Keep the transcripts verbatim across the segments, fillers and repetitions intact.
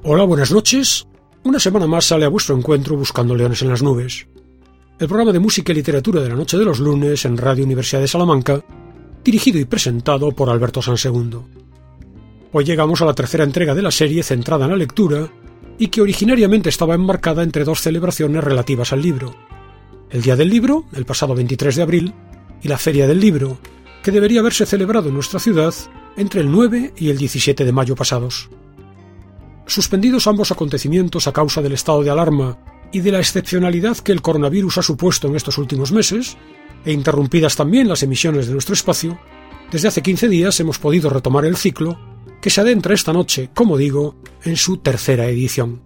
Hola, buenas noches. Una semana más sale a vuestro encuentro Buscando Leones en las Nubes, el programa de música y literatura de la noche de los lunes en Radio Universidad de Salamanca, dirigido y presentado por Alberto Sansegundo. Hoy llegamos a la tercera entrega de la serie centrada en la lectura y que originariamente estaba enmarcada entre dos celebraciones relativas al libro: el Día del Libro, el pasado veintitrés de abril, y la Feria del Libro, que debería haberse celebrado en nuestra ciudad entre el nueve y el diecisiete de mayo pasados. Suspendidos ambos acontecimientos a causa del estado de alarma y de la excepcionalidad que el coronavirus ha supuesto en estos últimos meses, e interrumpidas también las emisiones de nuestro espacio, desde hace quince días hemos podido retomar el ciclo, que se adentra esta noche, como digo, en su tercera edición.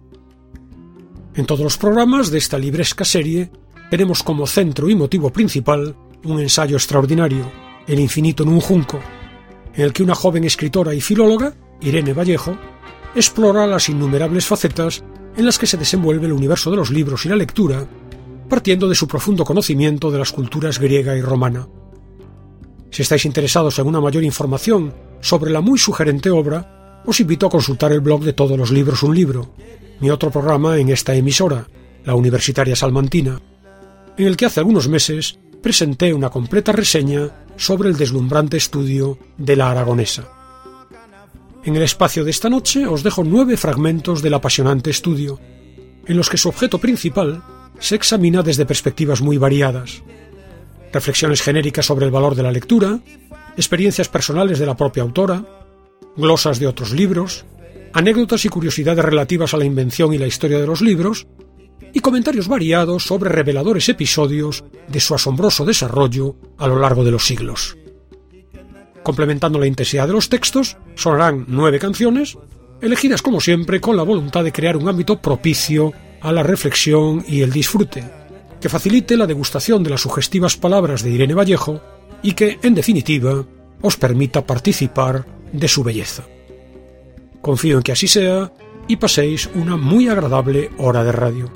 En todos los programas de esta libresca serie tenemos como centro y motivo principal un ensayo extraordinario, El infinito en un junco, en el que una joven escritora y filóloga, Irene Vallejo, explora las innumerables facetas en las que se desenvuelve el universo de los libros y la lectura, partiendo de su profundo conocimiento de las culturas griega y romana. Si estáis interesados en una mayor información sobre la muy sugerente obra, os invito a consultar el blog de Todos los Libros un Libro, mi otro programa en esta emisora, la Universitaria Salmantina, en el que hace algunos meses presenté una completa reseña sobre el deslumbrante estudio de la Aragonesa. En el espacio de esta noche os dejo nueve fragmentos del apasionante estudio, en los que su objeto principal se examina desde perspectivas muy variadas: reflexiones genéricas sobre el valor de la lectura, experiencias personales de la propia autora, glosas de otros libros, anécdotas y curiosidades relativas a la invención y la historia de los libros, y comentarios variados sobre reveladores episodios de su asombroso desarrollo a lo largo de los siglos. Complementando la intensidad de los textos, sonarán nueve canciones, elegidas como siempre con la voluntad de crear un ámbito propicio a la reflexión y el disfrute, que facilite la degustación de las sugestivas palabras de Irene Vallejo y que, en definitiva, os permita participar de su belleza. Confío en que así sea y paséis una muy agradable hora de radio.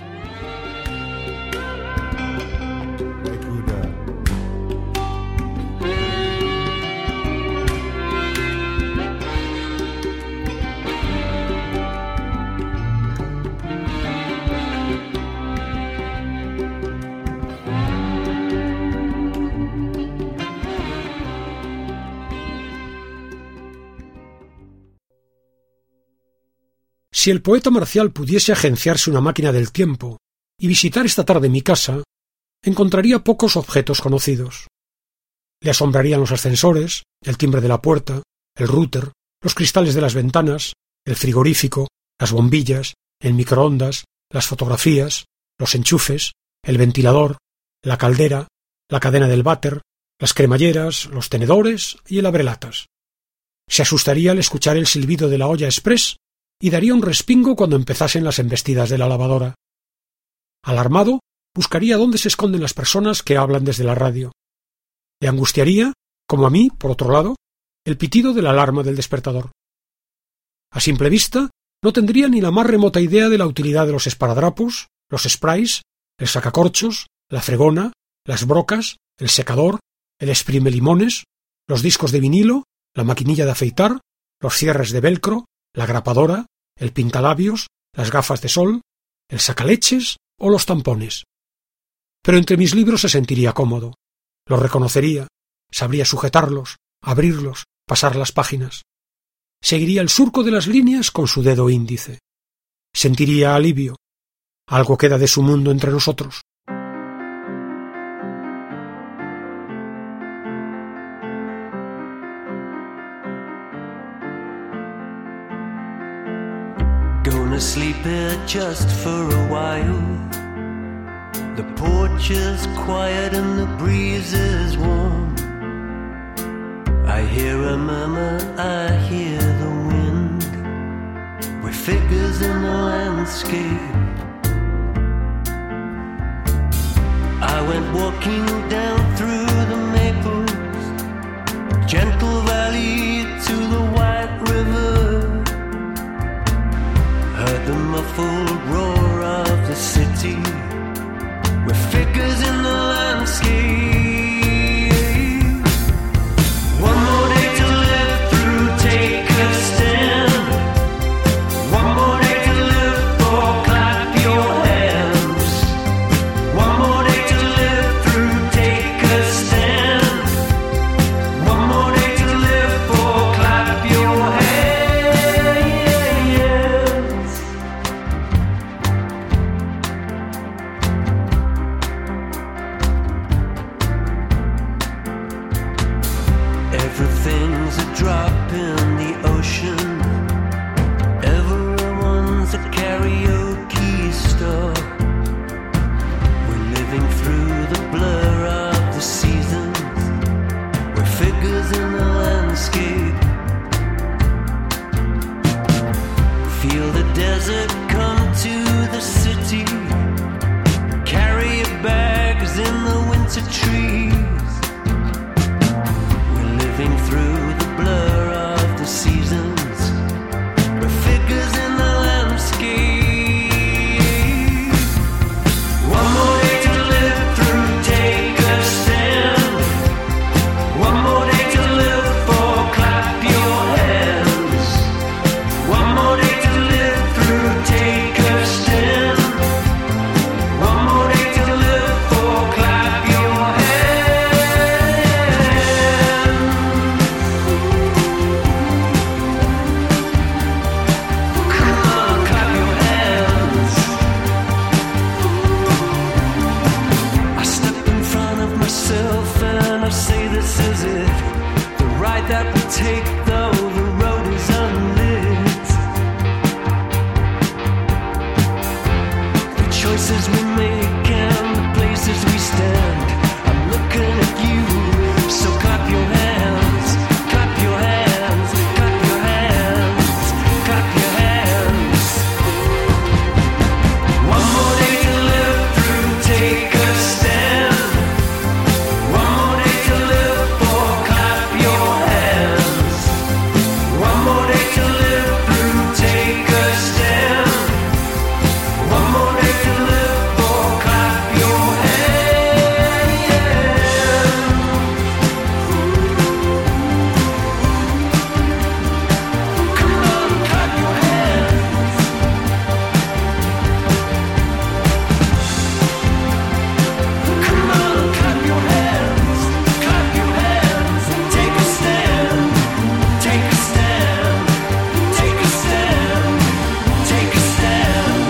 Si el poeta Marcial pudiese agenciarse una máquina del tiempo y visitar esta tarde mi casa, encontraría pocos objetos conocidos. Le asombrarían los ascensores, el timbre de la puerta, el router, los cristales de las ventanas, el frigorífico, las bombillas, el microondas, las fotografías, los enchufes, el ventilador, la caldera, la cadena del váter, las cremalleras, los tenedores y el abrelatas. Se asustaría al escuchar el silbido de la olla express y daría un respingo cuando empezasen las embestidas de la lavadora. Alarmado, buscaría dónde se esconden las personas que hablan desde la radio. Le angustiaría, como a mí, por otro lado, el pitido de la alarma del despertador. A simple vista, no tendría ni la más remota idea de la utilidad de los esparadrapos, los sprays, el sacacorchos, la fregona, las brocas, el secador, el exprime limones, los discos de vinilo, la maquinilla de afeitar, los cierres de velcro, la grapadora, el pintalabios, las gafas de sol, el sacaleches o los tampones. Pero entre mis libros se sentiría cómodo. Los reconocería, sabría sujetarlos, abrirlos, pasar las páginas. Seguiría el surco de las líneas con su dedo índice. Sentiría alivio. Algo queda de su mundo entre nosotros. Gonna sleep here just for a while. The porch is quiet and the breeze is warm. I hear a murmur, I hear the wind. We're figures in the landscape. I went walking down through the maples, gentle valley to the white river. Heard the muffled roar of the city. We're figures in the landscape. One more day to live through, take a stand. One more dance of trees. We're living through the blur of the seasons. We're figures in the landscape. One more day to live through, take a stand. One more day to live for, clap your hands. One more day to live through, take a stand. One more day to live for, clap your hands. Come on, clap your hands. I step in front of myself and I say this is it. The ride that we take, though the road is unlit. The choices we make and the places we stand. I'm looking at you, so clap your hands, clap your hands, clap your hands, clap your hands. One more day to live through, take a stand. One more day to live for, clap your hands. One more day to live through, take a stand. One more day to live for, clap your hands. Come on, clap your hands. Come on, clap your hands. Clap your hands. Take a stand. Take a stand. Take a stand. Take a stand.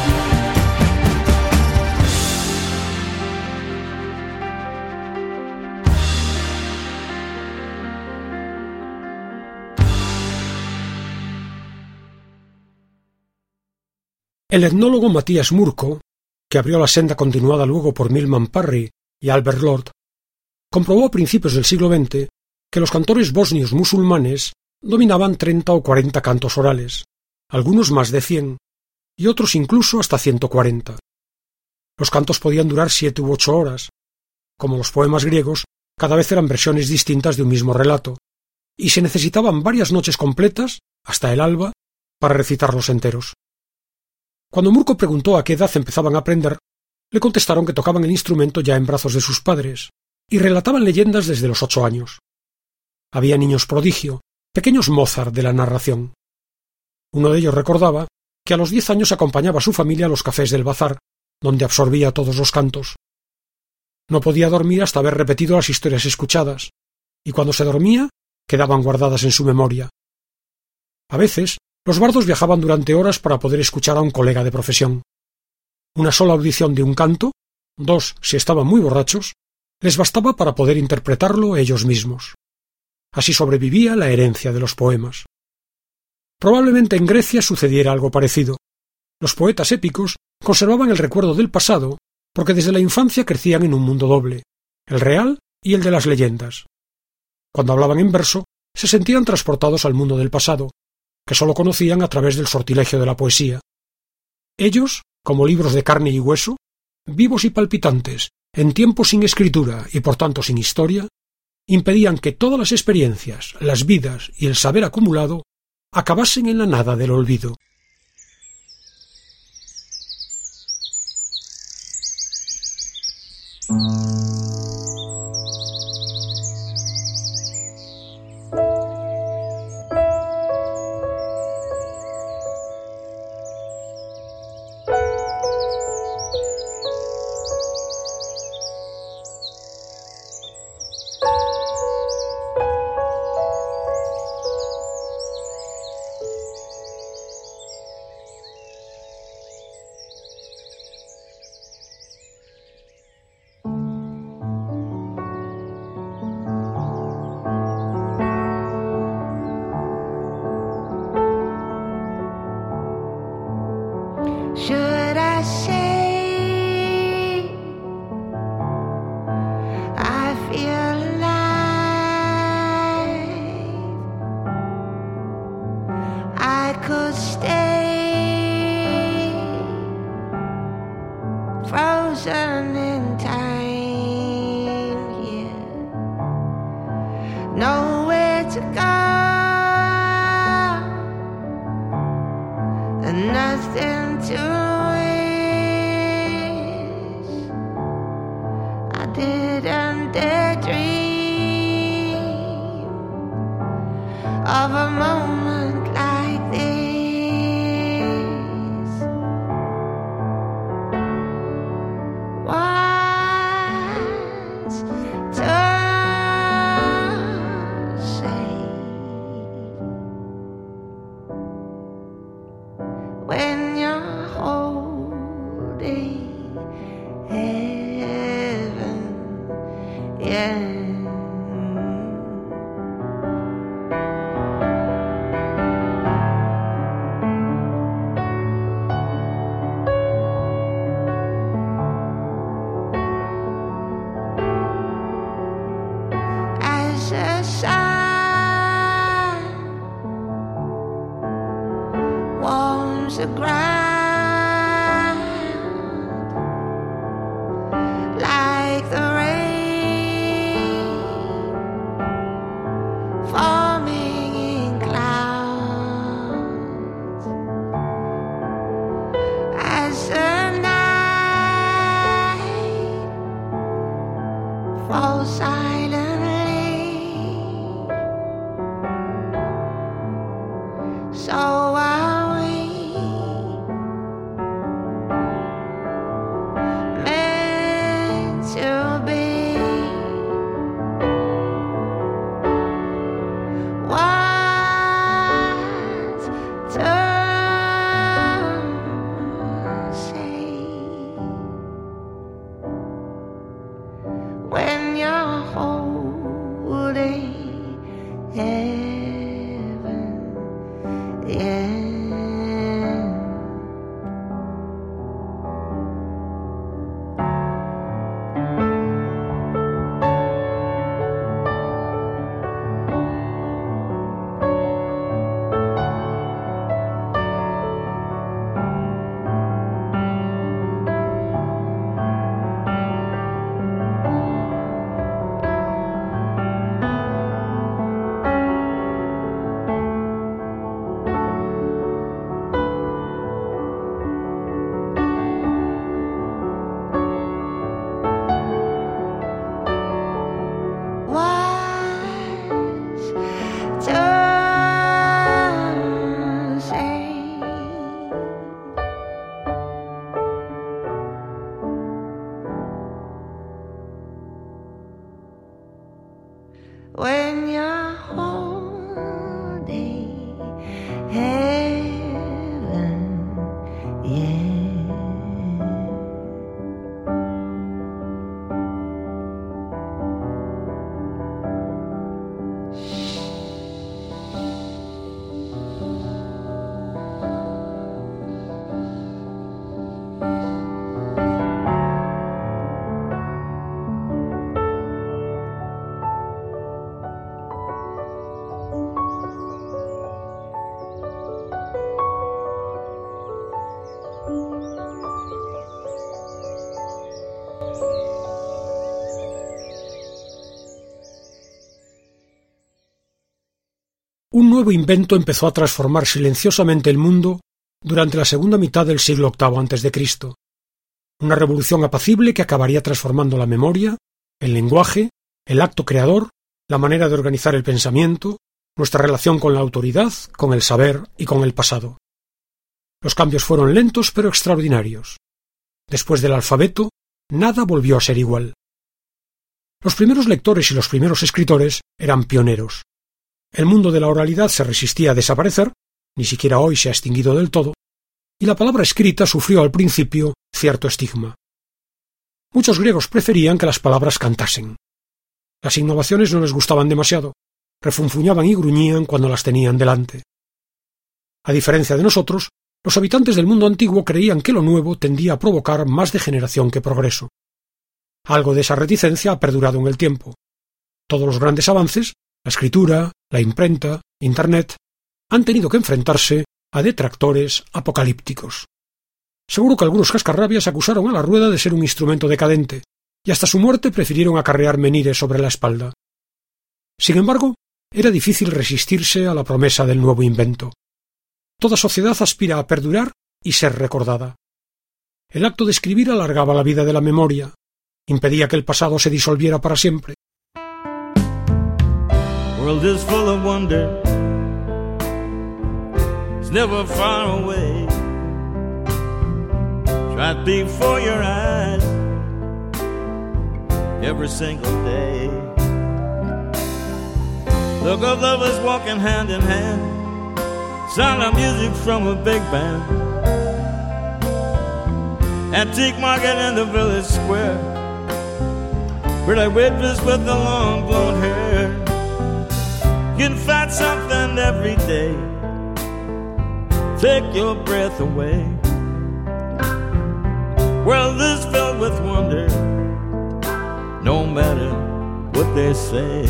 El etnólogo Matías Murco, que abrió la senda continuada luego por Milman Parry y Albert Lord, comprobó a principios del siglo veinte que los cantores bosnios musulmanes dominaban treinta o cuarenta cantos orales, algunos más de cien, y otros incluso hasta ciento cuarenta. Los cantos podían durar siete u ocho horas. Como los poemas griegos, cada vez eran versiones distintas de un mismo relato, y se necesitaban varias noches completas, hasta el alba, para recitarlos enteros. Cuando Murco preguntó a qué edad empezaban a aprender, le contestaron que tocaban el instrumento ya en brazos de sus padres, y relataban leyendas desde los ocho años. Había niños prodigio, pequeños Mozart de la narración. Uno de ellos recordaba que a los diez años acompañaba a su familia a los cafés del bazar, donde absorbía todos los cantos. No podía dormir hasta haber repetido las historias escuchadas, y cuando se dormía, quedaban guardadas en su memoria. A veces, los bardos viajaban durante horas para poder escuchar a un colega de profesión. Una sola audición de un canto, dos si estaban muy borrachos, les bastaba para poder interpretarlo ellos mismos. Así sobrevivía la herencia de los poemas. Probablemente en Grecia sucediera algo parecido. Los poetas épicos conservaban el recuerdo del pasado porque desde la infancia crecían en un mundo doble, el real y el de las leyendas. Cuando hablaban en verso, se sentían transportados al mundo del pasado, que sólo conocían a través del sortilegio de la poesía. Ellos, como libros de carne y hueso, vivos y palpitantes, en tiempos sin escritura y por tanto sin historia, impedían que todas las experiencias, las vidas y el saber acumulado acabasen en la nada del olvido. Should I say I feel alive? I could stay frozen in time. didn't dare dream of a moment like this. What's to say when you're holding heaven, yeah. As the sun warms the ground like the rain forming in clouds, as the night falls silently, so are we meant to be. What to say when you're holding heaven, yeah. What's to say when you're holding heaven, yeah. Un nuevo invento empezó a transformar silenciosamente el mundo durante la segunda mitad del siglo octavo antes de Cristo. Una revolución apacible que acabaría transformando la memoria, el lenguaje, el acto creador, la manera de organizar el pensamiento, nuestra relación con la autoridad, con el saber y con el pasado. Los cambios fueron lentos pero extraordinarios. Después del alfabeto, nada volvió a ser igual. Los primeros lectores y los primeros escritores eran pioneros. El mundo de la oralidad se resistía a desaparecer, ni siquiera hoy se ha extinguido del todo, y la palabra escrita sufrió al principio cierto estigma. Muchos griegos preferían que las palabras cantasen. Las innovaciones no les gustaban demasiado, refunfuñaban y gruñían cuando las tenían delante. A diferencia de nosotros, los habitantes del mundo antiguo creían que lo nuevo tendía a provocar más degeneración que progreso. Algo de esa reticencia ha perdurado en el tiempo. Todos los grandes avances, la escritura, la imprenta, Internet, han tenido que enfrentarse a detractores apocalípticos. Seguro que algunos cascarrabias acusaron a la rueda de ser un instrumento decadente, y hasta su muerte prefirieron acarrear menires sobre la espalda. Sin embargo, era difícil resistirse a la promesa del nuevo invento. Toda sociedad aspira a perdurar y ser recordada. El acto de escribir alargaba la vida de la memoria, impedía que el pasado se disolviera para siempre. World is full of wonder. It's never far away. Right before your eyes every single day. Look of lovers walking hand in hand, sound of music from a big band. Antique market in the village square, pretty waitress with the long blonde hair. You can find something every day, take your breath away. World is filled with wonder, no matter what they say.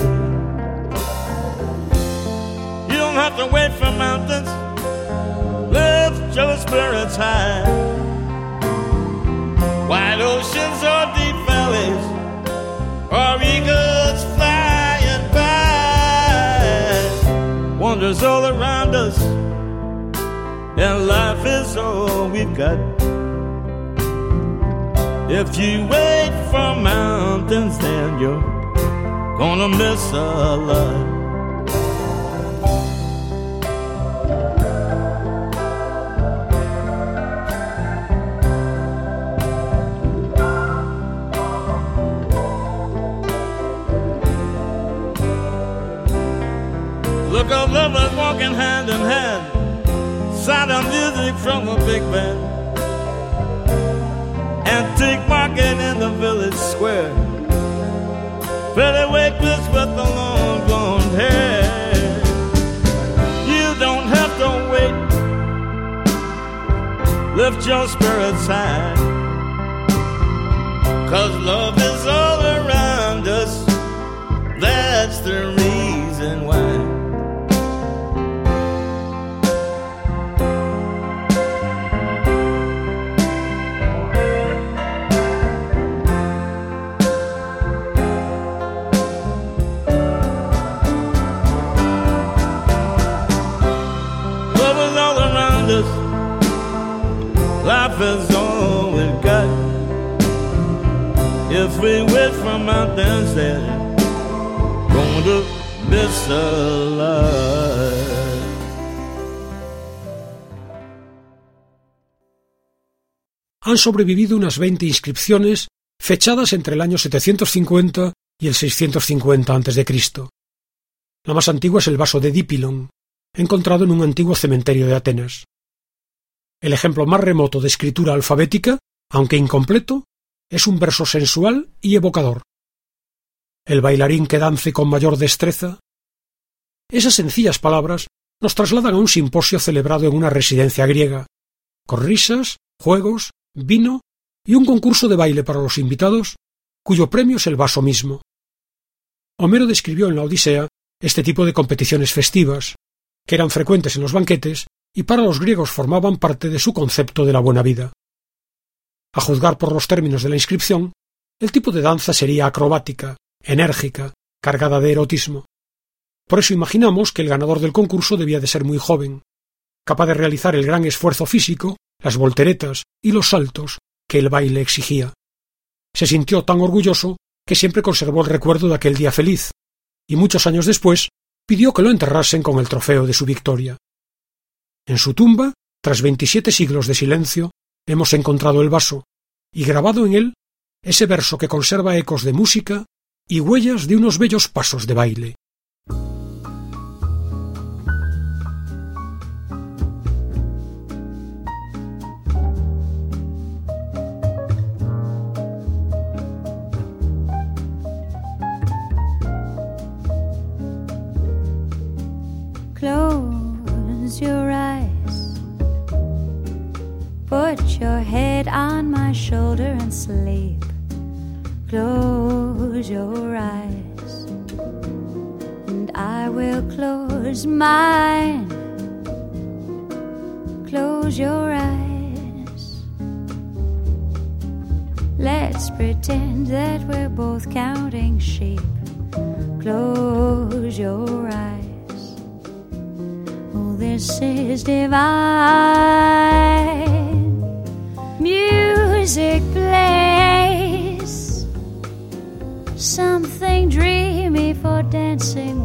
You don't have to wait for mountains, lift your spirits high. Wide oceans or deep valleys, or eagles flying by. Wonders all around us, and life is all we've got. If you wait for mountains, then you're gonna miss a lot. Look of lovers walking hand in hand, sound of music from a big band. Antique market in the village square, pretty waitress with the long blonde hair. You don't have to wait, lift your spirits high, 'cause love is all around us, that's the reason why. Life is all we've got. If we wait for mountains, they're going to miss a lot. Han sobrevivido unas veinte inscripciones fechadas entre el año setecientos cincuenta y el seiscientos cincuenta antes de Cristo. La más antigua es el vaso de Dipilon, encontrado en un antiguo cementerio de Atenas. El ejemplo más remoto de escritura alfabética, aunque incompleto, es un verso sensual y evocador. El bailarín que dance con mayor destreza. Esas sencillas palabras nos trasladan a un simposio celebrado en una residencia griega, con risas, juegos, vino y un concurso de baile para los invitados, cuyo premio es el vaso mismo. Homero describió en la Odisea este tipo de competiciones festivas, que eran frecuentes en los banquetes y para los griegos formaban parte de su concepto de la buena vida. A juzgar por los términos de la inscripción, el tipo de danza sería acrobática, enérgica, cargada de erotismo. Por eso imaginamos que el ganador del concurso debía de ser muy joven, capaz de realizar el gran esfuerzo físico, las volteretas y los saltos que el baile exigía. Se sintió tan orgulloso que siempre conservó el recuerdo de aquel día feliz, y muchos años después pidió que lo enterrasen con el trofeo de su victoria. En su tumba, tras veintisiete siglos de silencio, hemos encontrado el vaso, y grabado en él ese verso que conserva ecos de música y huellas de unos bellos pasos de baile. Close your eyes, put your head on my shoulder and sleep. Close your eyes, and I will close mine. Close your eyes. Let's pretend that we're both counting sheep. Close your eyes. Oh, this is divine. Music plays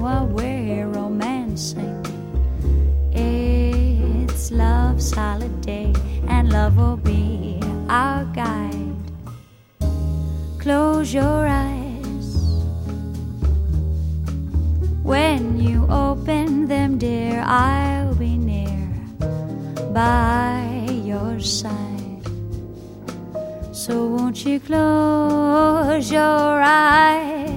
while we're romancing. It's love's holiday, and love will be our guide. Close your eyes. When you open them, dear, I'll be near by your side. So won't you close your eyes?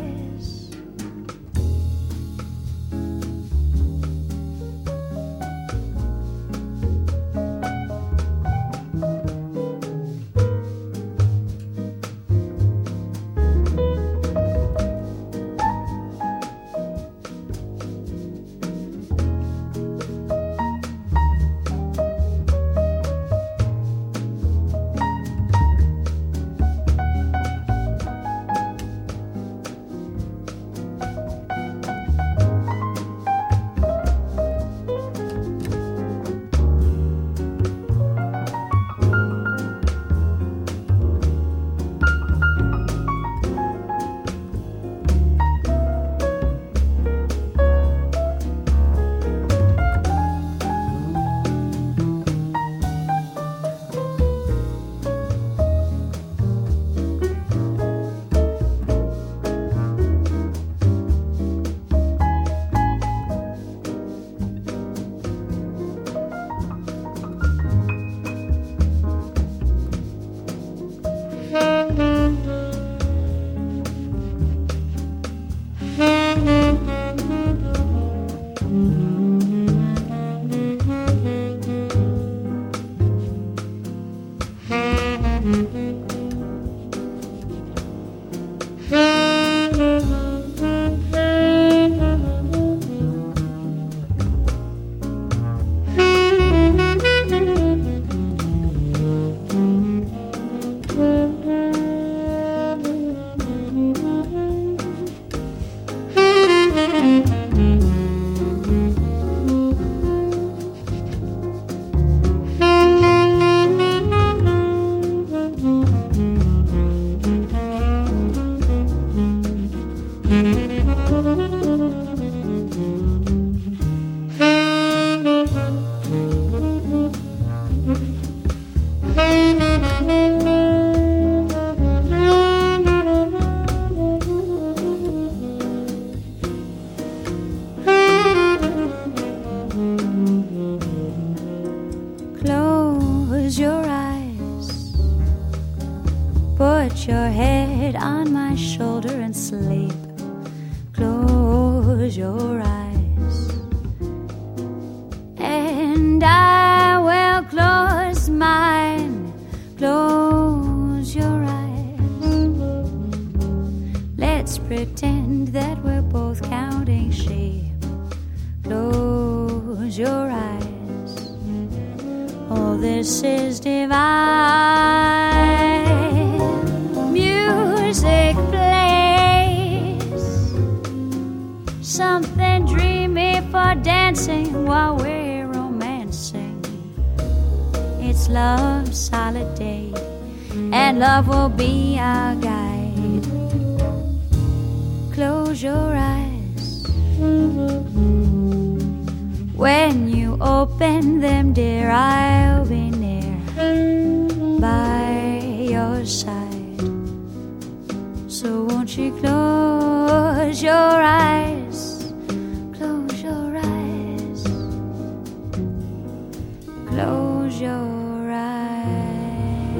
Close your eyes. Put your head on my shoulder and sleep. Close your eyes. And I will close mine. Close your eyes. Let's pretend that we're both counting sheep. Close your eyes. Oh, this is divine. Music plays something dreamy for dancing while we're romancing. It's love's holiday, and love will be our guide. Close your eyes. When you open them, dear, I'll be near by your side. So won't you close your eyes? Close your eyes. Close your eyes.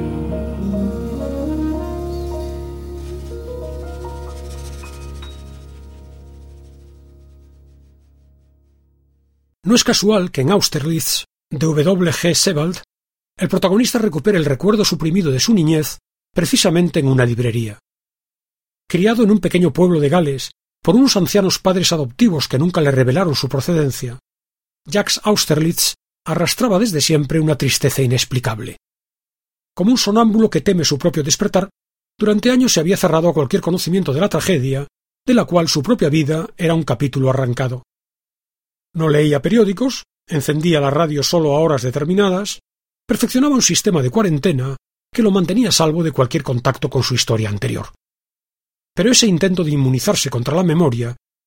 No es casual que en Austerlitz, de W G Sebald, el protagonista recupere el recuerdo suprimido de su niñez precisamente en una librería. Criado en un pequeño pueblo de Gales por unos ancianos padres adoptivos que nunca le revelaron su procedencia, Jacques Austerlitz arrastraba desde siempre una tristeza inexplicable. Como un sonámbulo que teme su propio despertar, durante años se había cerrado a cualquier conocimiento de la tragedia, de la cual su propia vida era un capítulo arrancado. No leía periódicos, encendía la radio solo a horas determinadas, perfeccionaba un sistema de cuarentena que lo mantenía a salvo de cualquier contacto con su historia anterior. Pero ese intento de inmunizarse contra la memoria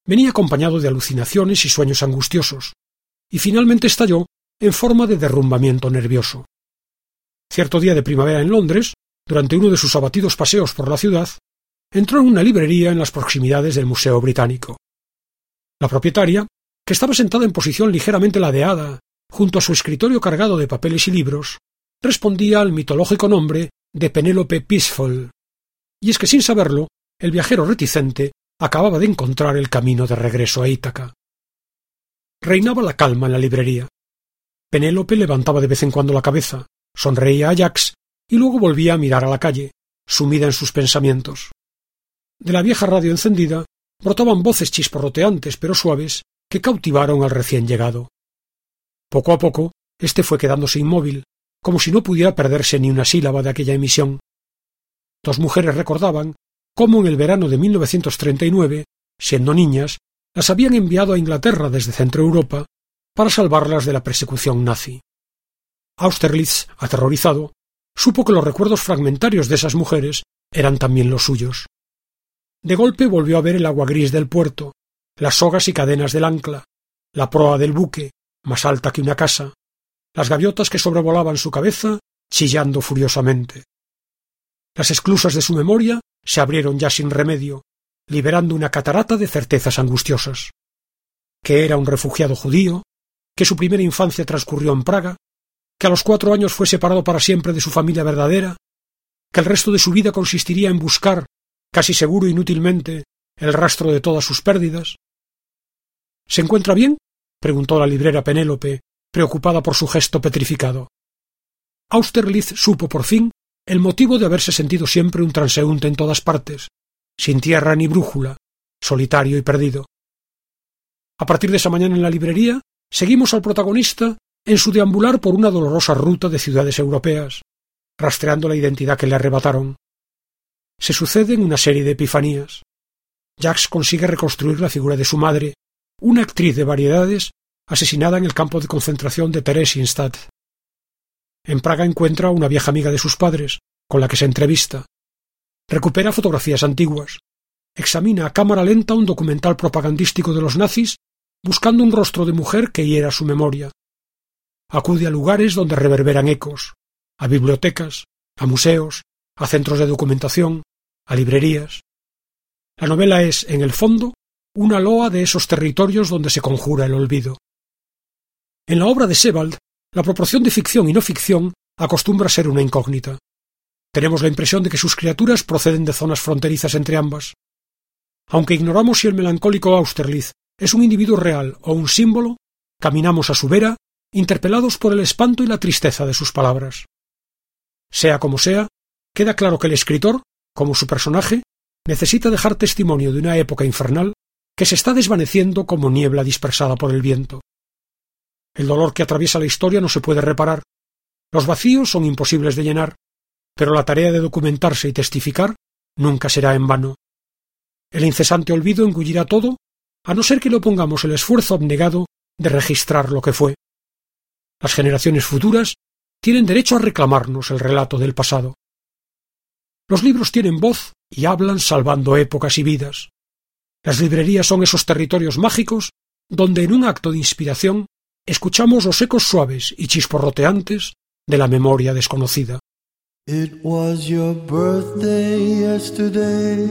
venía acompañado de alucinaciones y sueños angustiosos, y finalmente estalló en forma de derrumbamiento nervioso. Cierto día de primavera en Londres, durante uno de sus abatidos paseos por la ciudad, entró en una librería en las proximidades del Museo Británico. La propietaria, que estaba sentada en posición ligeramente ladeada, junto a su escritorio cargado de papeles y libros, respondía al mitológico nombre de Penélope Peaceful, y es que sin saberlo, el viajero reticente acababa de encontrar el camino de regreso a Ítaca. Reinaba la calma en la librería. Penélope levantaba de vez en cuando la cabeza, sonreía a Jacques y luego volvía a mirar a la calle, sumida en sus pensamientos. De la vieja radio encendida brotaban voces chisporroteantes pero suaves que cautivaron al recién llegado. Poco a poco, éste fue quedándose inmóvil, como si no pudiera perderse ni una sílaba de aquella emisión. Dos mujeres recordaban cómo en el verano de mil novecientos treinta y nueve, siendo niñas, las habían enviado a Inglaterra desde Centro Europa para salvarlas de la persecución nazi. Austerlitz, aterrorizado, supo que los recuerdos fragmentarios de esas mujeres eran también los suyos. De golpe volvió a ver el agua gris del puerto, las sogas y cadenas del ancla, la proa del buque, más alta que una casa, las gaviotas que sobrevolaban su cabeza, chillando furiosamente. Las esclusas de su memoria se abrieron ya sin remedio, liberando una catarata de certezas angustiosas. Que era un refugiado judío, que su primera infancia transcurrió en Praga, que a los cuatro años fue separado para siempre de su familia verdadera, que el resto de su vida consistiría en buscar, casi seguro inútilmente, el rastro de todas sus pérdidas. —¿Se encuentra bien? —preguntó la librera Penélope, preocupada por su gesto petrificado. Austerlitz supo por fin el motivo de haberse sentido siempre un transeúnte en todas partes, sin tierra ni brújula, solitario y perdido. A partir de esa mañana en la librería, seguimos al protagonista en su deambular por una dolorosa ruta de ciudades europeas, rastreando la identidad que le arrebataron. Se suceden una serie de epifanías. Jacques consigue reconstruir la figura de su madre, una actriz de variedades asesinada en el campo de concentración de Theresienstadt. En Praga encuentra a una vieja amiga de sus padres, con la que se entrevista. Recupera fotografías antiguas. Examina a cámara lenta un documental propagandístico de los nazis, buscando un rostro de mujer que hiera su memoria. Acude a lugares donde reverberan ecos, a bibliotecas, a museos, a centros de documentación, a librerías. La novela es, en el fondo, una loa de esos territorios donde se conjura el olvido. En la obra de Sebald, la proporción de ficción y no ficción acostumbra a ser una incógnita. Tenemos la impresión de que sus criaturas proceden de zonas fronterizas entre ambas. Aunque ignoramos si el melancólico Austerlitz es un individuo real o un símbolo, caminamos a su vera, interpelados por el espanto y la tristeza de sus palabras. Sea como sea, queda claro que el escritor, como su personaje, necesita dejar testimonio de una época infernal que se está desvaneciendo como niebla dispersada por el viento. El dolor que atraviesa la historia no se puede reparar, los vacíos son imposibles de llenar, pero la tarea de documentarse y testificar nunca será en vano. El incesante olvido engullirá todo, a no ser que le opongamos el esfuerzo abnegado de registrar lo que fue. Las generaciones futuras tienen derecho a reclamarnos el relato del pasado. Los libros tienen voz y hablan salvando épocas y vidas. Las librerías son esos territorios mágicos donde en un acto de inspiración escuchamos los ecos suaves y chisporroteantes de la memoria desconocida. It was your birthday yesterday.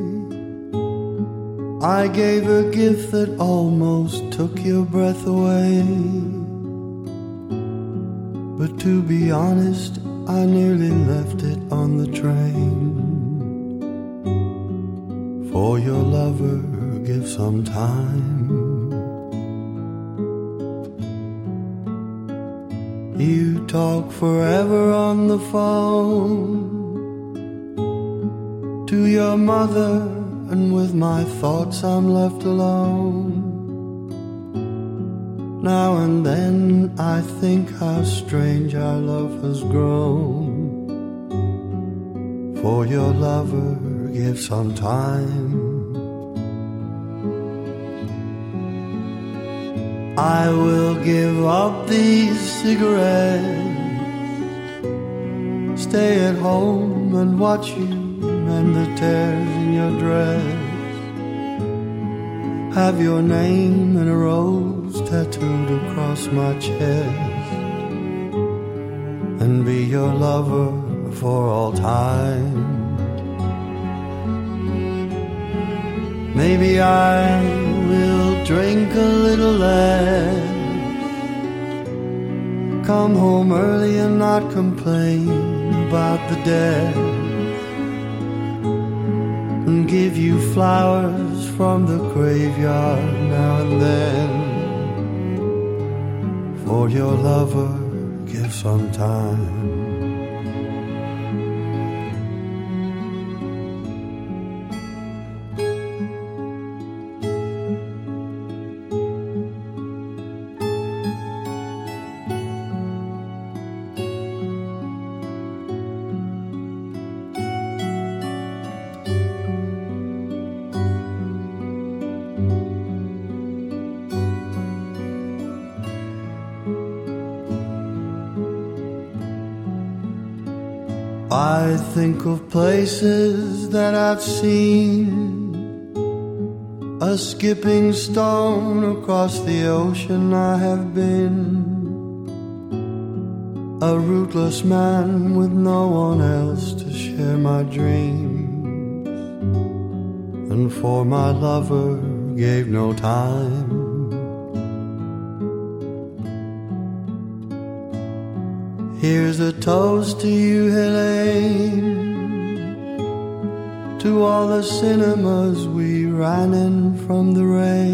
I gave a gift that almost took your breath away. But to be honest, I nearly left it on the train. For your lover, give some time. You talk forever on the phone to your mother, and with my thoughts I'm left alone. Now and then I think how strange our love has grown. For your lover, give some time. I will give up these cigarettes, stay at home and watch you mend the tears in your dress. have your name in a rose tattooed across my chest, and be your lover for all time. Maybe I will drink a little less, come home early and not complain about the death, and give you flowers from the graveyard now and then. For your lover, give some time. I think of places that I've seen, a skipping stone across the ocean I have been, a rootless man with no one else to share my dreams, and for my lover gave no time. Here's a toast to you, Helene, to all the cinemas we ran in from the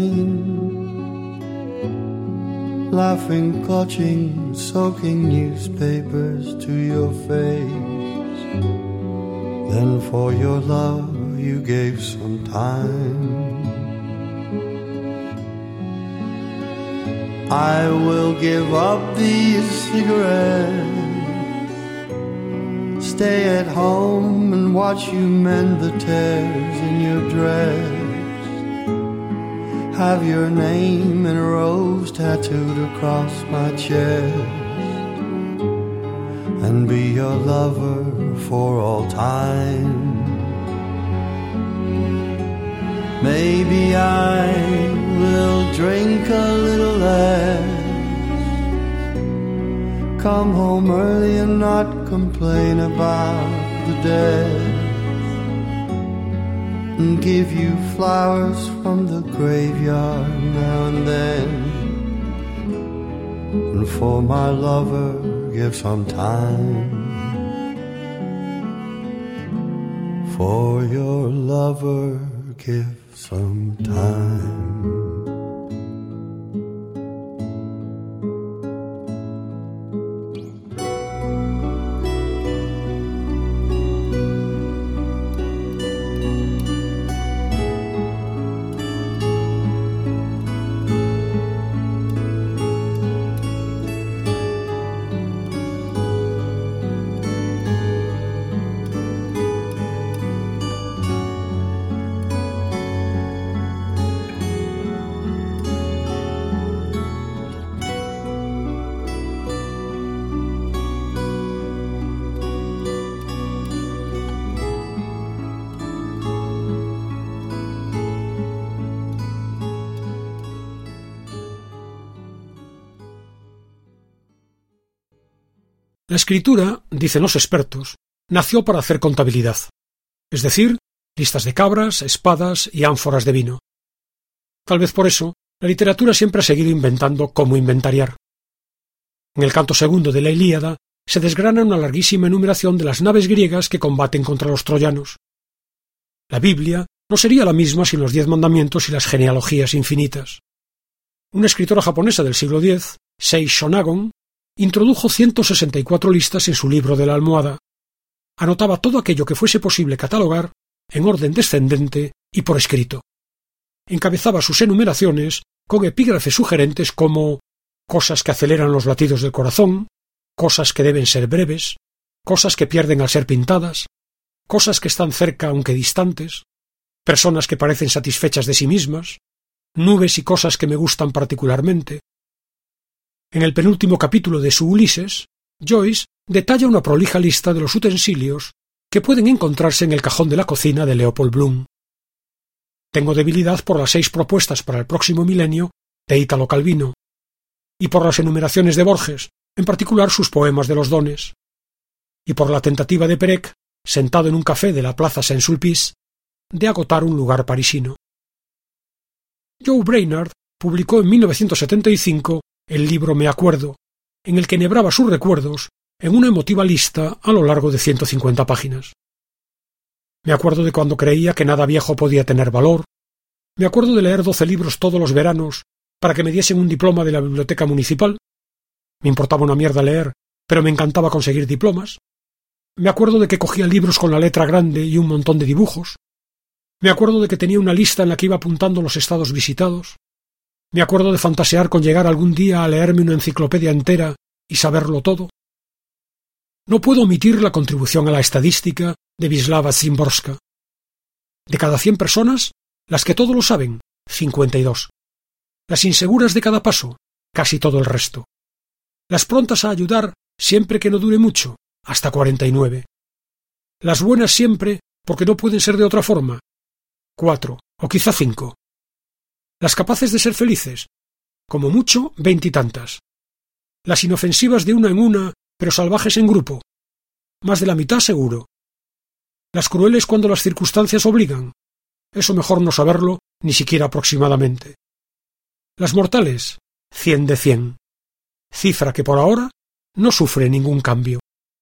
rain, laughing, clutching, soaking newspapers to your face. Then for your love you gave some time. I will give up these cigarettes, stay at home and watch you mend the tears in your dress, have your name in a rose tattooed across my chest, and be your lover for all time. Maybe I will drink a little less, come home early and not complain about the death, and give you flowers from the graveyard now and then, and for my lover give some time. For your lover give some time. La escritura, dicen los expertos, nació para hacer contabilidad, es decir, listas de cabras, espadas y ánforas de vino. Tal vez por eso, la literatura siempre ha seguido inventando cómo inventariar. En el canto segundo de la Ilíada se desgrana una larguísima enumeración de las naves griegas que combaten contra los troyanos. La Biblia no sería la misma sin los diez mandamientos y las genealogías infinitas. Una escritora japonesa del siglo diez, Sei Shonagon, introdujo ciento sesenta y cuatro listas en su libro de la almohada. Anotaba todo aquello que fuese posible catalogar en orden descendente y por escrito. Encabezaba sus enumeraciones con epígrafes sugerentes como cosas que aceleran los latidos del corazón, cosas que deben ser breves, cosas que pierden al ser pintadas, cosas que están cerca aunque distantes, personas que parecen satisfechas de sí mismas, nubes y cosas que me gustan particularmente. En el penúltimo capítulo de su Ulises, Joyce detalla una prolija lista de los utensilios que pueden encontrarse en el cajón de la cocina de Leopold Bloom. tengo debilidad por las seis propuestas para el próximo milenio de Italo Calvino, y por las enumeraciones de Borges, en particular sus poemas de los dones, y por la tentativa de Perec, sentado en un café de la Plaza Saint-Sulpice, de agotar un lugar parisino. Joe Brainard publicó en mil novecientos setenta y cinco el libro Me acuerdo, en el que enhebraba sus recuerdos en una emotiva lista a lo largo de ciento cincuenta páginas. Me acuerdo de cuando creía que nada viejo podía tener valor. Me acuerdo de leer doce libros todos los veranos para que me diesen un diploma de la biblioteca municipal. Me importaba una mierda leer, pero me encantaba conseguir diplomas. Me acuerdo de que cogía libros con la letra grande y un montón de dibujos. Me acuerdo de que tenía una lista en la que iba apuntando los estados visitados. Me acuerdo de fantasear con llegar algún día a leerme una enciclopedia entera y saberlo todo. No puedo omitir la contribución a la estadística de Wisława Szymborska. De cada cien personas, las que todo lo saben, cincuenta y dos. Las inseguras de cada paso, casi todo el resto. Las prontas a ayudar, siempre que no dure mucho, hasta cuarenta y nueve. Las buenas siempre, porque no pueden ser de otra forma, cuatro o quizá cinco. Las capaces de ser felices, como mucho, veintitantas. Las inofensivas de una en una, pero salvajes en grupo, más de la mitad seguro. Las crueles cuando las circunstancias obligan, eso mejor no saberlo, ni siquiera aproximadamente. Las mortales, cien de cien, cifra que por ahora no sufre ningún cambio.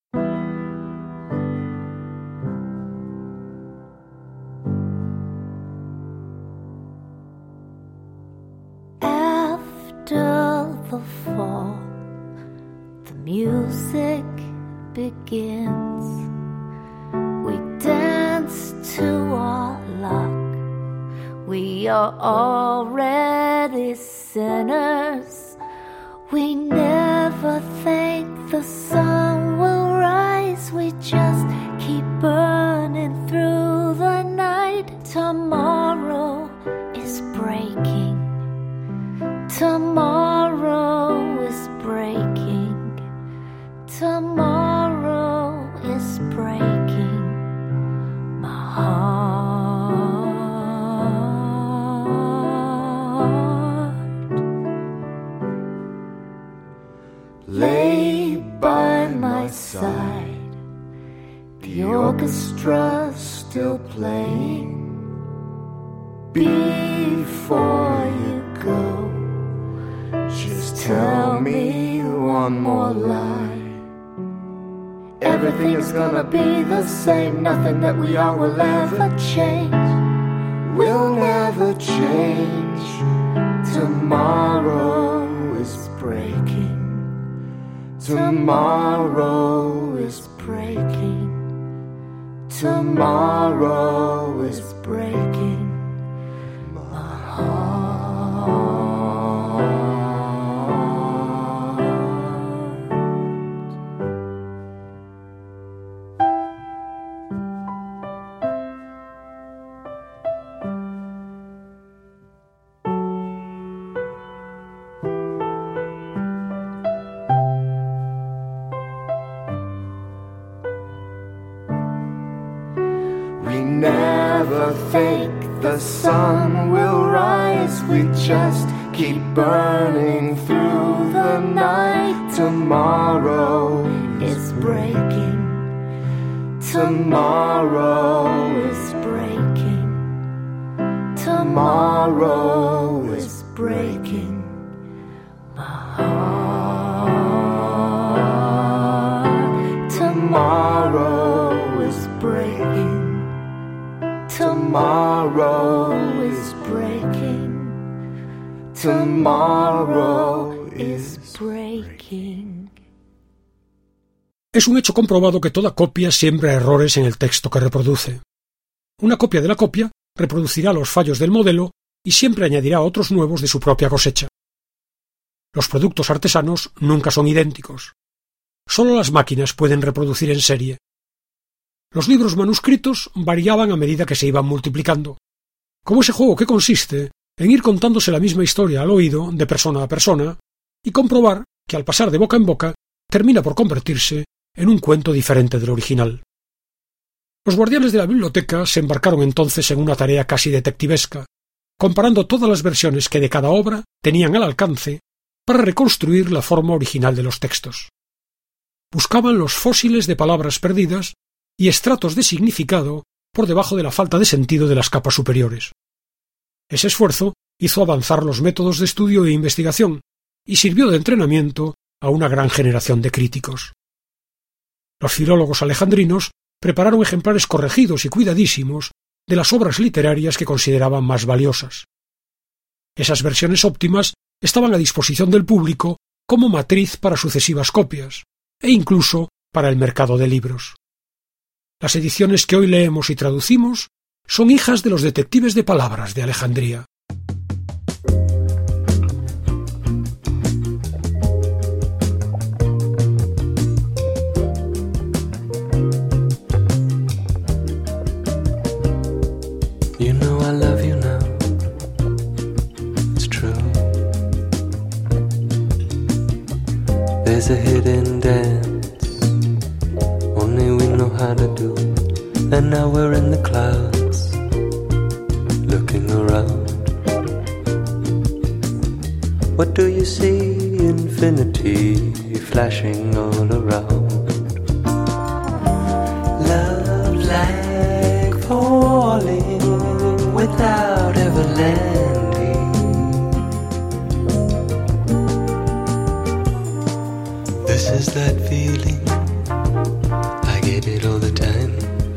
After the fall, the music begins. We dance to our luck. We are already sinners. We never think the sun will rise. We just keep burning through the night. Tomorrow is breaking. Tomorrow is breaking. Tomorrow is breaking my heart. Lay by my side, the orchestra's still playing. Before you go, just tell me one more lie. Everything is gonna be the same. Nothing that we are will ever change. We'll never change. Tomorrow is breaking. Tomorrow is breaking. Tomorrow is breaking my heart. Never think the sun will rise. We just keep burning through the night. Tomorrow is breaking. Tomorrow is breaking. Tomorrow is breaking my heart. Tomorrow is breaking. Tomorrow is breaking. Tomorrow is breaking. Es un hecho comprobado que toda copia siembra errores en el texto que reproduce. Una copia de la copia reproducirá los fallos del modelo y siempre añadirá otros nuevos de su propia cosecha. Los productos artesanos nunca son idénticos. Solo las máquinas pueden reproducir en serie. Los libros manuscritos variaban a medida que se iban multiplicando, como ese juego que consiste en ir contándose la misma historia al oído de persona a persona y comprobar que al pasar de boca en boca termina por convertirse en un cuento diferente del original. Los guardianes de la biblioteca se embarcaron entonces en una tarea casi detectivesca, comparando todas las versiones que de cada obra tenían al alcance para reconstruir la forma original de los textos. Buscaban los fósiles de palabras perdidas y estratos de significado por debajo de la falta de sentido de las capas superiores. Ese esfuerzo hizo avanzar los métodos de estudio e investigación y sirvió de entrenamiento a una gran generación de críticos. Los filólogos alejandrinos prepararon ejemplares corregidos y cuidadísimos de las obras literarias que consideraban más valiosas. Esas versiones óptimas estaban a disposición del público como matriz para sucesivas copias, e incluso para el mercado de libros. Las ediciones que hoy leemos y traducimos son hijas de los detectives de palabras de Alejandría. You know I love you now, it's true. There's a hidden dance, only we know how to do. And now we're in the clouds, looking around. What do you see? Infinity flashing all around. Love like falling without ever landing. This is that feeling, I get it all the time.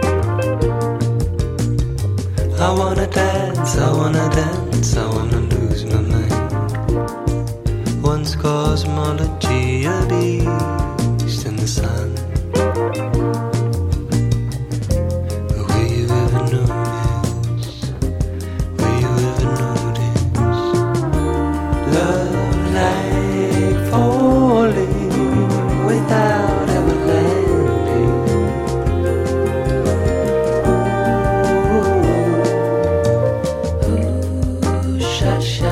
I wanna dance, I wanna dance, I wanna lose my mind. Once cosmology at east in the sun. But will you ever notice, will you ever notice love like falling without ever landing? Ooh, sha sha.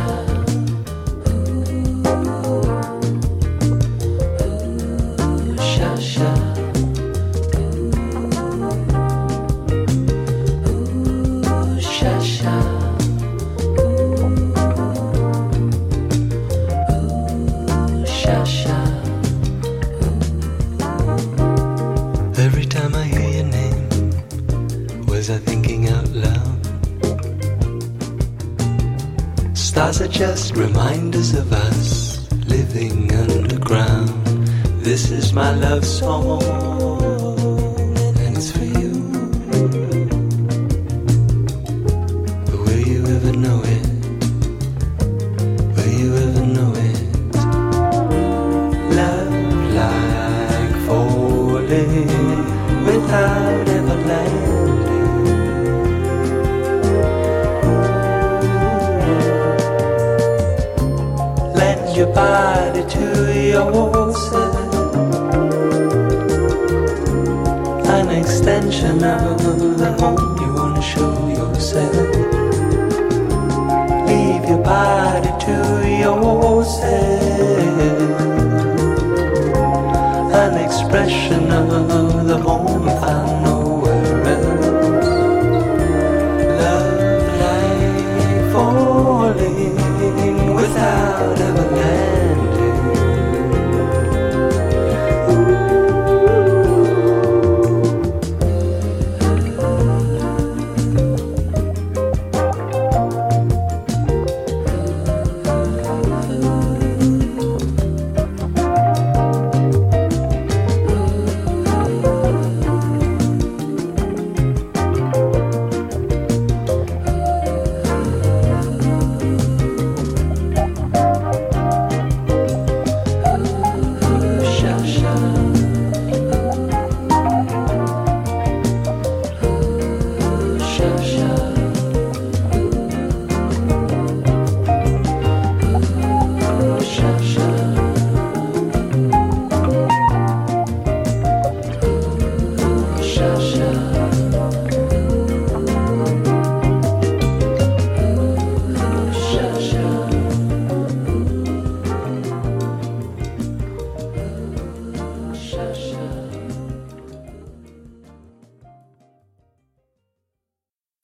Every time I hear your name, was I thinking out loud? Stars are just reminders of us living underground. This is my love song, and it's for you. But will you ever know it? Will you ever know it? Love like falling without ever landing. Lend your body to yourself, an extension of the home you wanna show yourself. Leave your body to yourself, an expression of the home you found nowhere else. Love like falling without ever landing. Ooh.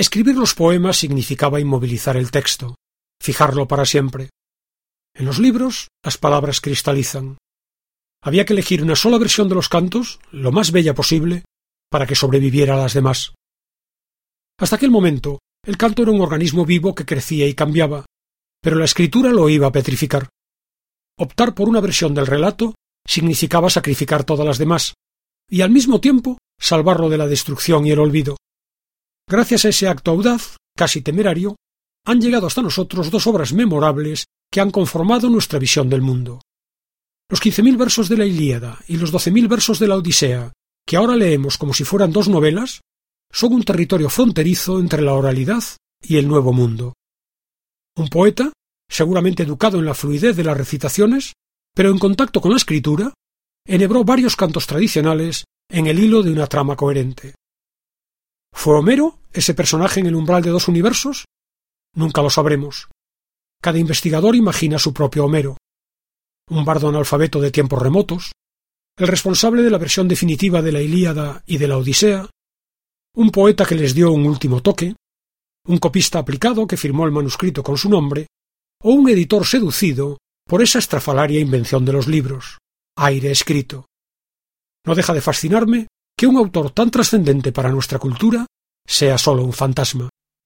Escribir los poemas significaba inmovilizar el texto, fijarlo para siempre. En los libros, las palabras cristalizan. Había que elegir una sola versión de los cantos, lo más bella posible, para que sobreviviera a las demás. Hasta aquel momento, el canto era un organismo vivo que crecía y cambiaba, pero la escritura lo iba a petrificar. Optar por una versión del relato significaba sacrificar todas las demás, y al mismo tiempo salvarlo de la destrucción y el olvido. Gracias a ese acto audaz, casi temerario, han llegado hasta nosotros dos obras memorables que han conformado nuestra visión del mundo. Los quince mil versos de la Ilíada y los doce mil versos de la Odisea, que ahora leemos como si fueran dos novelas, son un territorio fronterizo entre la oralidad y el nuevo mundo. Un poeta, seguramente educado en la fluidez de las recitaciones, pero en contacto con la escritura, enhebró varios cantos tradicionales en el hilo de una trama coherente. ¿Fue Homero ese personaje en el umbral de dos universos? Nunca lo sabremos. Cada investigador imagina su propio Homero. Un bardo analfabeto de tiempos remotos, el responsable de la versión definitiva de la Ilíada y de la Odisea, un poeta que les dio un último toque, un copista aplicado que firmó el manuscrito con su nombre, o un editor seducido por esa estrafalaria invención de los libros, aire escrito. No deja de fascinarme que un autor tan trascendente para nuestra cultura sea solo un fantasma.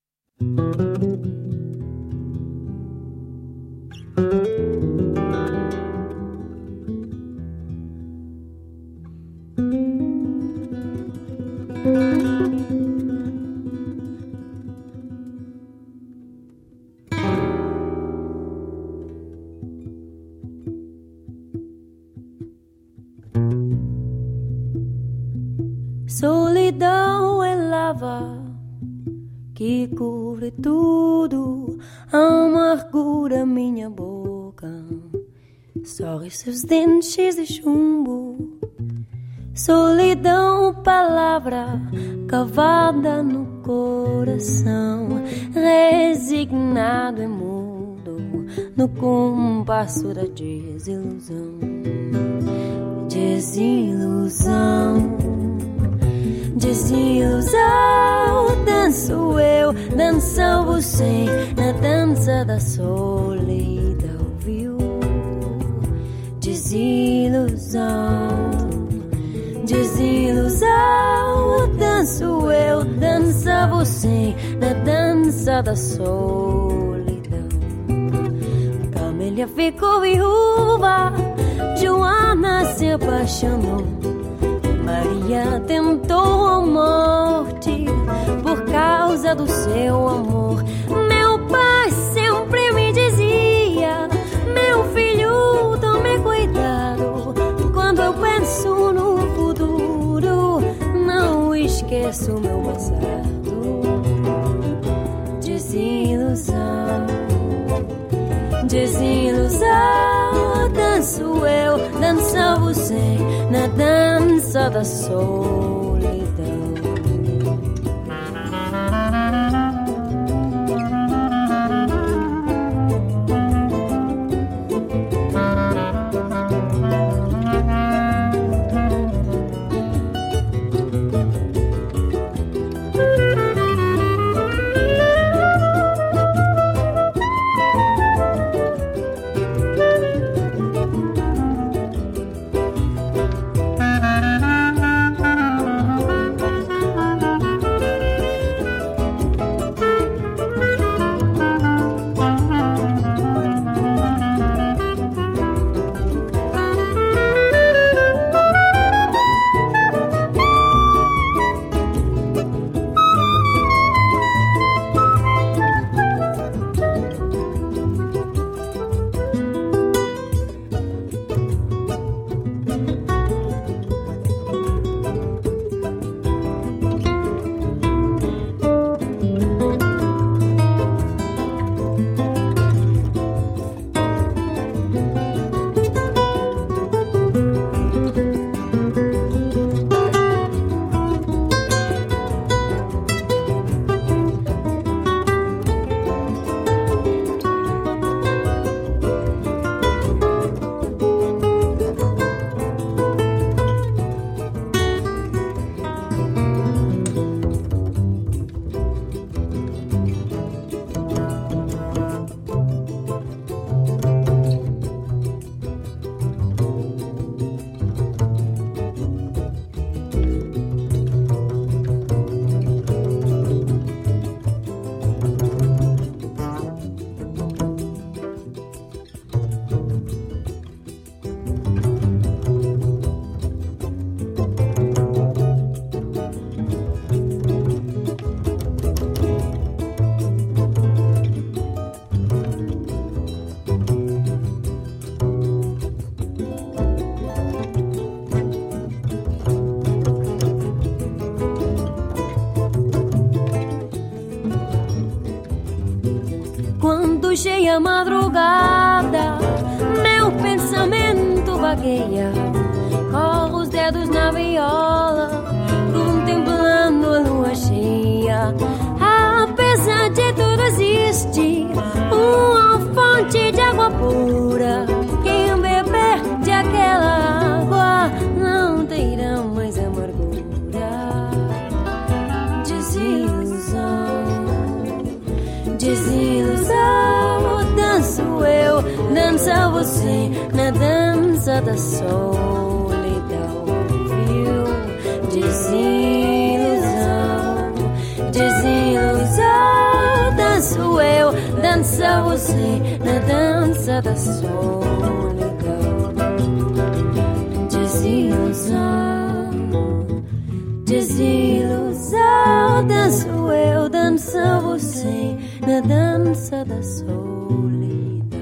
Solidão é lava que cobre tudo, amargura minha boca, sorre seus dentes de chumbo. Solidão, palavra cavada no coração, resignado e mudo no compasso da desilusão. Desilusão, desilusão, danço eu, dança você na dança da solidão, viu? Desilusão, desilusão, danço eu, dança você na dança da solidão. Camélia ficou viúva, Joana se apaixonou, Maria tentou a morte por causa do seu amor. Meu pai sempre me dizia: meu filho, tome cuidado. Quando eu penso no futuro, não esqueço meu passado. Desilusão, desilusão, danço eu, dança você na dança da solidão. puxei a madrugada, meu pensamento vagueia, corro os dedos na viola, contemplando a lua cheia. Apesar de tudo existe uma fonte de água pura. Quem beber de aquela água não terá mais amargura. Desilusão, desilusão, danço eu, dança você na dança da solidão. Viu? Desilusão, desilusão, danço eu, dança você na dança da solidão. Desilusão, desilusão, danço eu, dança você na dança da solidão.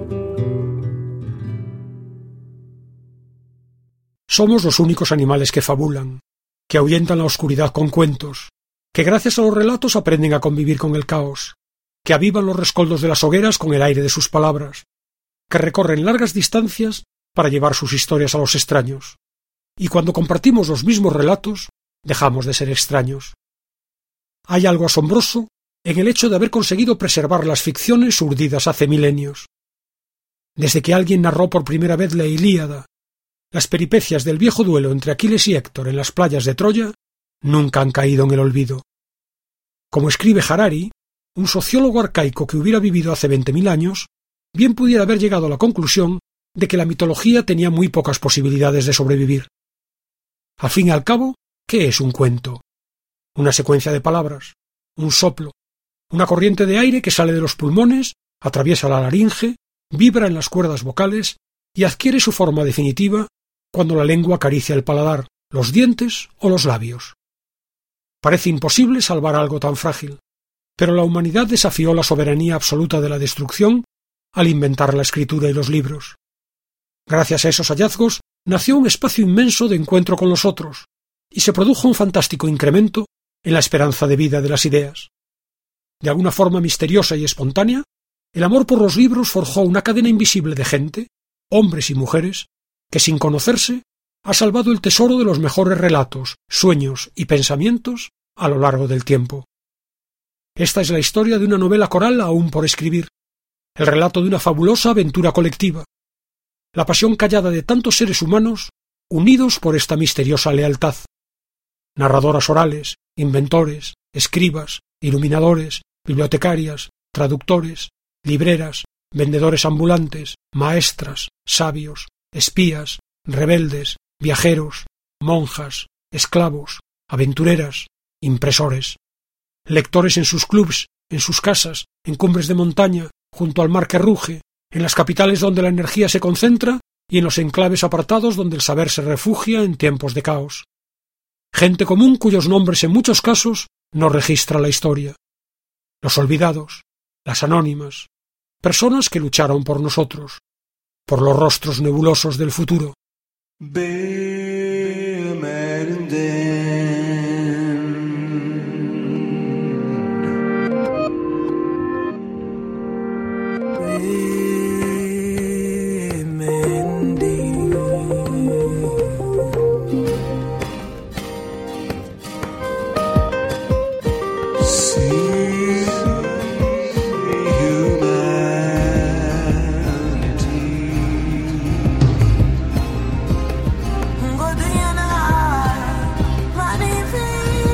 Somos los únicos animales que fabulan, que ahuyentan la oscuridad con cuentos, que gracias a los relatos aprenden a convivir con el caos, que avivan los rescoldos de las hogueras con el aire de sus palabras, que recorren largas distancias para llevar sus historias a los extraños, y cuando compartimos los mismos relatos, dejamos de ser extraños. Hay algo asombroso en el hecho de haber conseguido preservar las ficciones urdidas hace milenios. Desde que alguien narró por primera vez la Ilíada, las peripecias del viejo duelo entre Aquiles y Héctor en las playas de Troya nunca han caído en el olvido. Como escribe Harari, un sociólogo arcaico que hubiera vivido hace veinte mil años, bien pudiera haber llegado a la conclusión de que la mitología tenía muy pocas posibilidades de sobrevivir. Al fin y al cabo, ¿qué es un cuento? Una secuencia de palabras, un soplo, una corriente de aire que sale de los pulmones, atraviesa la laringe, vibra en las cuerdas vocales y adquiere su forma definitiva cuando la lengua acaricia el paladar, los dientes o los labios. Parece imposible salvar algo tan frágil, pero la humanidad desafió la soberanía absoluta de la destrucción al inventar la escritura y los libros. Gracias a esos hallazgos nació un espacio inmenso de encuentro con los otros, y se produjo un fantástico incremento en la esperanza de vida de las ideas. De alguna forma misteriosa y espontánea, el amor por los libros forjó una cadena invisible de gente, hombres y mujeres, que sin conocerse ha salvado el tesoro de los mejores relatos, sueños y pensamientos a lo largo del tiempo. Esta es la historia de una novela coral aún por escribir, el relato de una fabulosa aventura colectiva, la pasión callada de tantos seres humanos unidos por esta misteriosa lealtad. Narradoras orales, inventores, escribas, iluminadores, bibliotecarias, traductores, libreras, vendedores ambulantes, maestras, sabios, espías, rebeldes, viajeros, monjas, esclavos, aventureras, impresores, lectores en sus clubs, en sus casas, en cumbres de montaña, junto al mar que ruge, en las capitales donde la energía se concentra y en los enclaves apartados donde el saber se refugia en tiempos de caos. Gente común cuyos nombres en muchos casos no registra la historia. Los olvidados, las anónimas, personas que lucharon por nosotros, por los rostros nebulosos del futuro. Go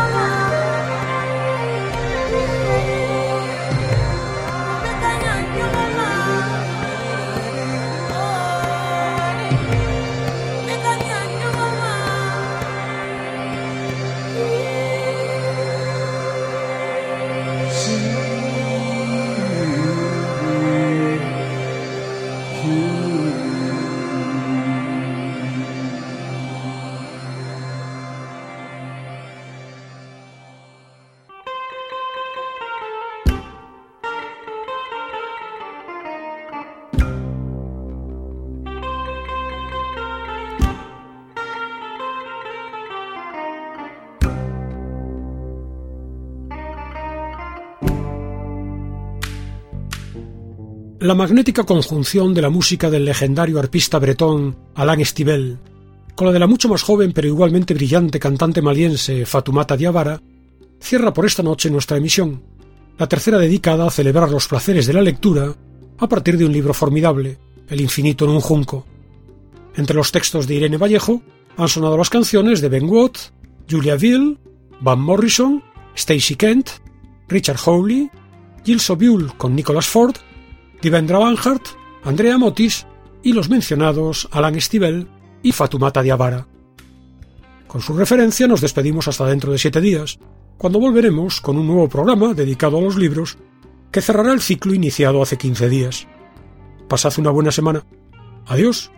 La magnética conjunción de la música del legendario arpista bretón Alain Estivell con la de la mucho más joven pero igualmente brillante cantante maliense Fatoumata Diawara cierra por esta noche nuestra emisión, la tercera dedicada a celebrar los placeres de la lectura a partir de un libro formidable, El infinito en un junco. Entre los textos de Irene Vallejo han sonado las canciones de Ben Watt, Julia Veal, Van Morrison, Stacey Kent, Richard Hawley, Gilles Sobule con Nicholas Ford, Devendra Banhart, Andrea Motis y los mencionados Alain Estivell y Fatoumata Diawara. Con su referencia nos despedimos hasta dentro de siete días, cuando volveremos con un nuevo programa dedicado a los libros que cerrará el ciclo iniciado hace quince días. Pasad una buena semana. Adiós.